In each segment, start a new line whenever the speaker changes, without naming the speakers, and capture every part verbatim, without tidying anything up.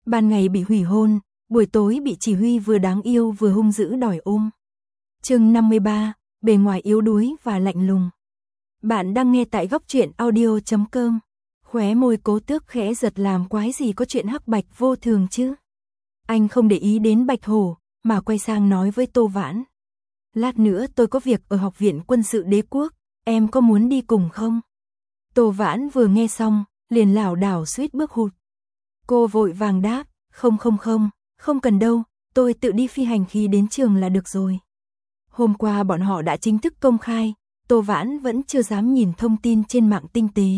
Ban ngày bị hủy hôn, buổi tối bị chỉ huy vừa đáng yêu vừa hung dữ đòi ôm. Chương năm mươi ba, bề ngoài yếu đuối và lạnh lùng. Bạn đang nghe tại góc truyện audio chấm com. Khóe môi Cố Tước khẽ giật, làm quái gì có chuyện hắc bạch vô thường chứ. Anh không để ý đến Bạch Hổ, mà quay sang nói với Tô Vãn. Lát nữa tôi có việc ở Học viện Quân sự Đế quốc, em có muốn đi cùng không? Tô Vãn vừa nghe xong, liền lảo đảo suýt bước hụt. Cô vội vàng đáp, không không không, không cần đâu, tôi tự đi phi hành khí đến trường là được rồi. Hôm qua bọn họ đã chính thức công khai, Tô Vãn vẫn chưa dám nhìn thông tin trên mạng tinh tế.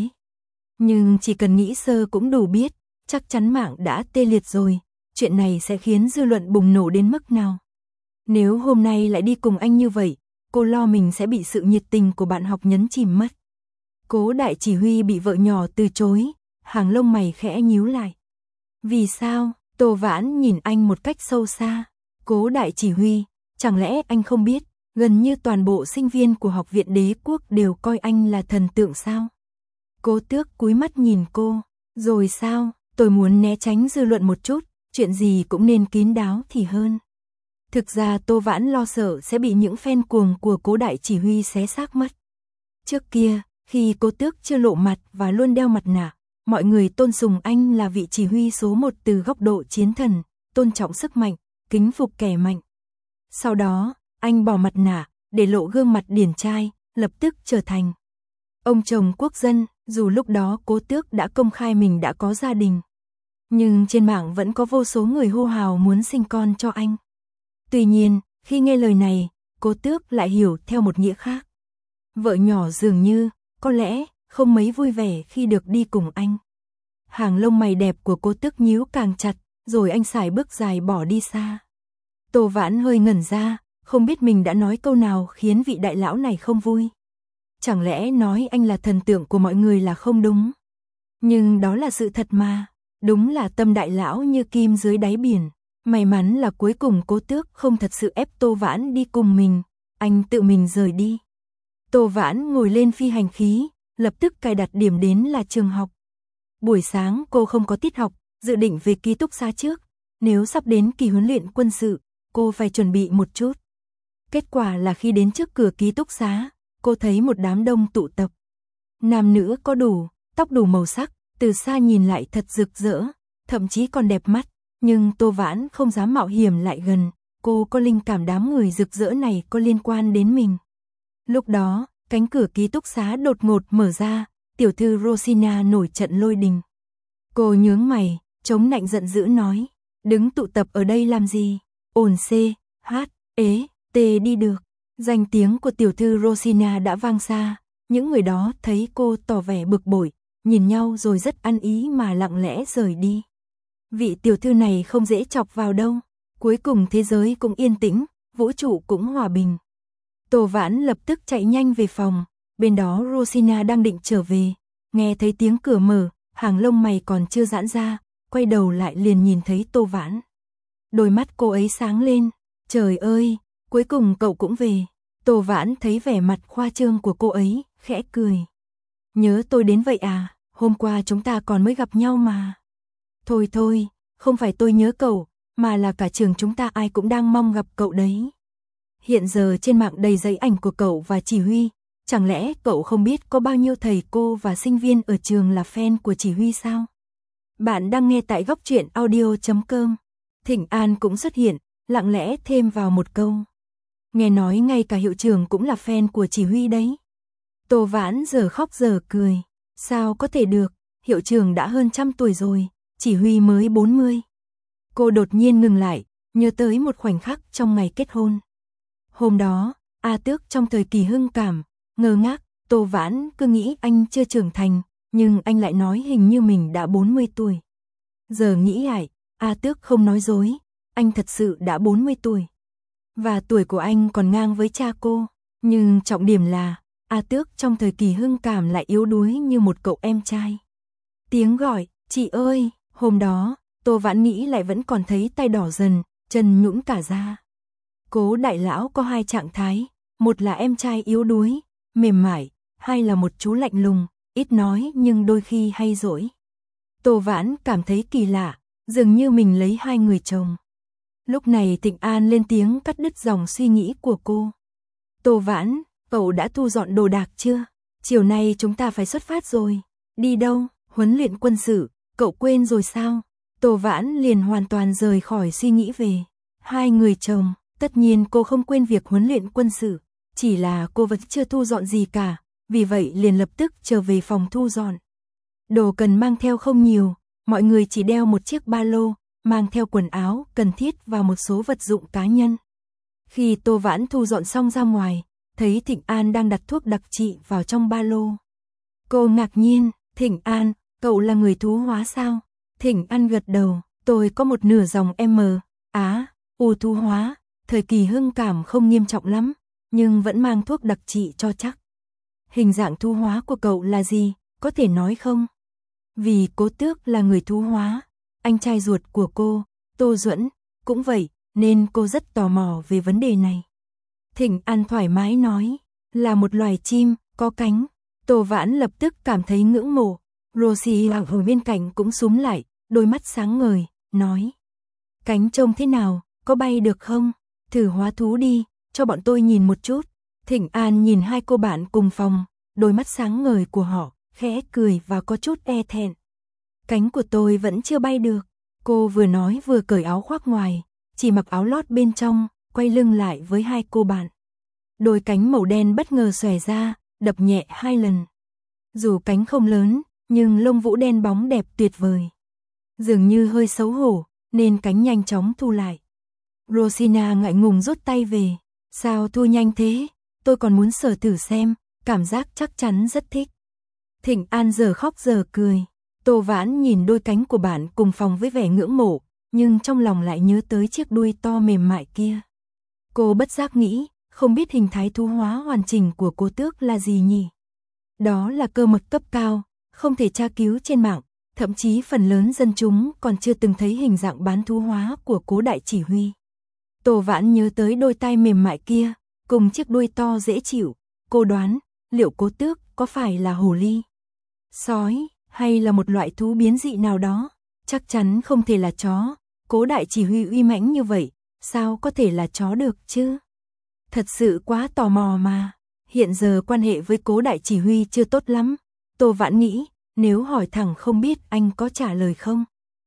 Nhưng chỉ cần nghĩ sơ cũng đủ biết, chắc chắn mạng đã tê liệt rồi, chuyện này sẽ khiến dư luận bùng nổ đến mức nào. Nếu hôm nay lại đi cùng anh như vậy, cô lo mình sẽ bị sự nhiệt tình của bạn học nhấn chìm mất. Cố đại chỉ huy bị vợ nhỏ từ chối, hàng lông mày khẽ nhíu lại. Vì sao? Tô Vãn nhìn anh một cách sâu xa. Cố đại chỉ huy, chẳng lẽ anh không biết, gần như toàn bộ sinh viên của Học viện Đế quốc đều coi anh là thần tượng sao? Cố Tước cúi mắt nhìn cô, rồi sao? Tôi muốn né tránh dư luận một chút, chuyện gì cũng nên kín đáo thì hơn. Thực ra Tô Vãn lo sợ sẽ bị những fan cuồng của Cố đại chỉ huy xé xác mất. Trước kia, khi Cố Tước chưa lộ mặt và luôn đeo mặt nạ, mọi người tôn sùng anh là vị chỉ huy số một từ góc độ chiến thần, tôn trọng sức mạnh, kính phục kẻ mạnh. Sau đó, anh bỏ mặt nạ, để lộ gương mặt điển trai, lập tức trở thành ông chồng quốc dân, dù lúc đó Cố Tước đã công khai mình đã có gia đình. Nhưng trên mạng vẫn có vô số người hô hào muốn sinh con cho anh. Tuy nhiên, khi nghe lời này, Cố Tước lại hiểu theo một nghĩa khác. Vợ nhỏ dường như, có lẽ, không mấy vui vẻ khi được đi cùng anh. Hàng lông mày đẹp của Cố Tước nhíu càng chặt, rồi anh sải bước dài bỏ đi xa. Tô Vãn hơi ngẩn ra, không biết mình đã nói câu nào khiến vị đại lão này không vui. Chẳng lẽ nói anh là thần tượng của mọi người là không đúng? Nhưng đó là sự thật mà, đúng là tâm đại lão như kim dưới đáy biển. May mắn là cuối cùng Cố Tước không thật sự ép Tô Vãn đi cùng mình, anh tự mình rời đi. Tô Vãn ngồi lên phi hành khí, lập tức cài đặt điểm đến là trường học. Buổi sáng cô không có tiết học, dự định về ký túc xá trước. Nếu sắp đến kỳ huấn luyện quân sự, cô phải chuẩn bị một chút. Kết quả là khi đến trước cửa ký túc xá, cô thấy một đám đông tụ tập. Nam nữ có đủ, tóc đủ màu sắc, từ xa nhìn lại thật rực rỡ, thậm chí còn đẹp mắt. Nhưng Tô Vãn không dám mạo hiểm lại gần, cô có linh cảm đám người rực rỡ này có liên quan đến mình. Lúc đó, cánh cửa ký túc xá đột ngột mở ra, tiểu thư Rosina nổi trận lôi đình. Cô nhướng mày, chống nạnh giận dữ nói, đứng tụ tập ở đây làm gì? Ồn C, H, ế, T đi được. Danh tiếng của tiểu thư Rosina đã vang xa, những người đó thấy cô tỏ vẻ bực bội, nhìn nhau rồi rất ăn ý mà lặng lẽ rời đi. Vị tiểu thư này không dễ chọc vào đâu, cuối cùng thế giới cũng yên tĩnh, vũ trụ cũng hòa bình. Tô Vãn lập tức chạy nhanh về phòng, bên đó Rosina đang định trở về, nghe thấy tiếng cửa mở, hàng lông mày còn chưa giãn ra, quay đầu lại liền nhìn thấy Tô Vãn. Đôi mắt cô ấy sáng lên, trời ơi, cuối cùng cậu cũng về. Tô Vãn thấy vẻ mặt khoa trương của cô ấy, khẽ cười. Nhớ tôi đến vậy à, hôm qua chúng ta còn mới gặp nhau mà. Thôi thôi, không phải tôi nhớ cậu, mà là cả trường chúng ta ai cũng đang mong gặp cậu đấy. Hiện giờ trên mạng đầy giấy ảnh của cậu và chỉ huy, chẳng lẽ cậu không biết có bao nhiêu thầy cô và sinh viên ở trường là fan của chỉ huy sao? Bạn đang nghe tại góc truyện audio chấm com. Thịnh An cũng xuất hiện, lặng lẽ thêm vào một câu. Nghe nói ngay cả hiệu trưởng cũng là fan của chỉ huy đấy. Tô Vãn giờ khóc giờ cười. Sao có thể được, hiệu trưởng đã hơn trăm tuổi rồi, chỉ huy mới bốn mươi. Cô đột nhiên ngừng lại, nhớ tới một khoảnh khắc trong ngày kết hôn. Hôm đó, A Tước trong thời kỳ hưng cảm, ngơ ngác, Tô Vãn cứ nghĩ anh chưa trưởng thành, nhưng anh lại nói hình như mình đã bốn mươi tuổi. Giờ nghĩ lại, A Tước không nói dối, anh thật sự đã bốn mươi tuổi. Và tuổi của anh còn ngang với cha cô, nhưng trọng điểm là, A Tước trong thời kỳ hưng cảm lại yếu đuối như một cậu em trai. Tiếng gọi, chị ơi, hôm đó, Tô Vãn nghĩ lại vẫn còn thấy tay đỏ dần, chân nhũn cả ra. Cố đại lão có hai trạng thái, một là em trai yếu đuối, mềm mại, hai là một chú lạnh lùng, ít nói nhưng đôi khi hay dỗi. Tô Vãn cảm thấy kỳ lạ, dường như mình lấy hai người chồng. Lúc này Thịnh An lên tiếng cắt đứt dòng suy nghĩ của cô. Tô Vãn, cậu đã thu dọn đồ đạc chưa? Chiều nay chúng ta phải xuất phát rồi. Đi đâu? Huấn luyện quân sự, cậu quên rồi sao? Tô Vãn liền hoàn toàn rời khỏi suy nghĩ về hai người chồng. Tất nhiên cô không quên việc huấn luyện quân sự, chỉ là cô vẫn chưa thu dọn gì cả, vì vậy liền lập tức trở về phòng thu dọn. Đồ cần mang theo không nhiều, mọi người chỉ đeo một chiếc ba lô, mang theo quần áo cần thiết và một số vật dụng cá nhân. Khi Tô Vãn thu dọn xong ra ngoài, thấy Thịnh An đang đặt thuốc đặc trị vào trong ba lô. Cô ngạc nhiên, Thịnh An, cậu là người thú hóa sao? Thịnh An gật đầu, tôi có một nửa dòng M, Á, U thú hóa, thời kỳ hưng cảm không nghiêm trọng lắm, nhưng vẫn mang thuốc đặc trị cho chắc. Hình dạng thú hóa của cậu là gì, có thể nói không? Vì Cố Tước là người thú hóa, anh trai ruột của cô, Tô Duẫn, cũng vậy, nên cô rất tò mò về vấn đề này. Thịnh An thoải mái nói, là một loài chim, có cánh. Tô Vãn lập tức cảm thấy ngưỡng mộ. Rosie ở bên cạnh cũng súm lại, đôi mắt sáng ngời, nói. Cánh trông thế nào, có bay được không? Thử hóa thú đi, cho bọn tôi nhìn một chút. Thịnh An nhìn hai cô bạn cùng phòng, đôi mắt sáng ngời của họ, khẽ cười và có chút e thẹn. Cánh của tôi vẫn chưa bay được. Cô vừa nói vừa cởi áo khoác ngoài, chỉ mặc áo lót bên trong, quay lưng lại với hai cô bạn. Đôi cánh màu đen bất ngờ xòe ra, đập nhẹ hai lần. Dù cánh không lớn, nhưng lông vũ đen bóng đẹp tuyệt vời. Dường như hơi xấu hổ, nên cánh nhanh chóng thu lại. Rosina ngại ngùng rút tay về. Sao thu nhanh thế? Tôi còn muốn sờ thử xem, cảm giác chắc chắn rất thích. Thịnh An giờ khóc giờ cười. Tô Vãn nhìn đôi cánh của bạn cùng phòng với vẻ ngưỡng mộ, nhưng trong lòng lại nhớ tới chiếc đuôi to mềm mại kia. Cô bất giác nghĩ, không biết hình thái thú hóa hoàn chỉnh của Cố Tước là gì nhỉ? Đó là cơ mật cấp cao, không thể tra cứu trên mạng, thậm chí phần lớn dân chúng còn chưa từng thấy hình dạng bán thú hóa của Cố đại chỉ huy. Tô Vãn nhớ tới đôi tai mềm mại kia, cùng chiếc đuôi to dễ chịu, cô đoán, liệu Cố Tước có phải là hồ ly, sói, hay là một loại thú biến dị nào đó? Chắc chắn không thể là chó, Cố đại chỉ huy uy mãnh như vậy, sao có thể là chó được chứ? Thật sự quá tò mò mà. Hiện giờ quan hệ với Cố đại chỉ huy chưa tốt lắm. Tô Vãn nghĩ, nếu hỏi thẳng không biết anh có trả lời không.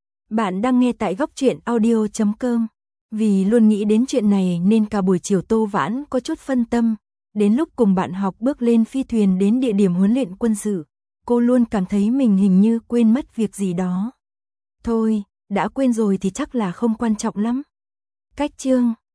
Bạn đang nghe tại góc truyện audio chấm com. Vì luôn nghĩ đến chuyện này nên cả buổi chiều Tô Vãn có chút phân tâm. Đến lúc cùng bạn học bước lên phi thuyền đến địa điểm huấn luyện quân sự, cô luôn cảm thấy mình hình như quên mất việc gì đó. Thôi, đã quên rồi thì chắc là không quan trọng lắm. Cách chương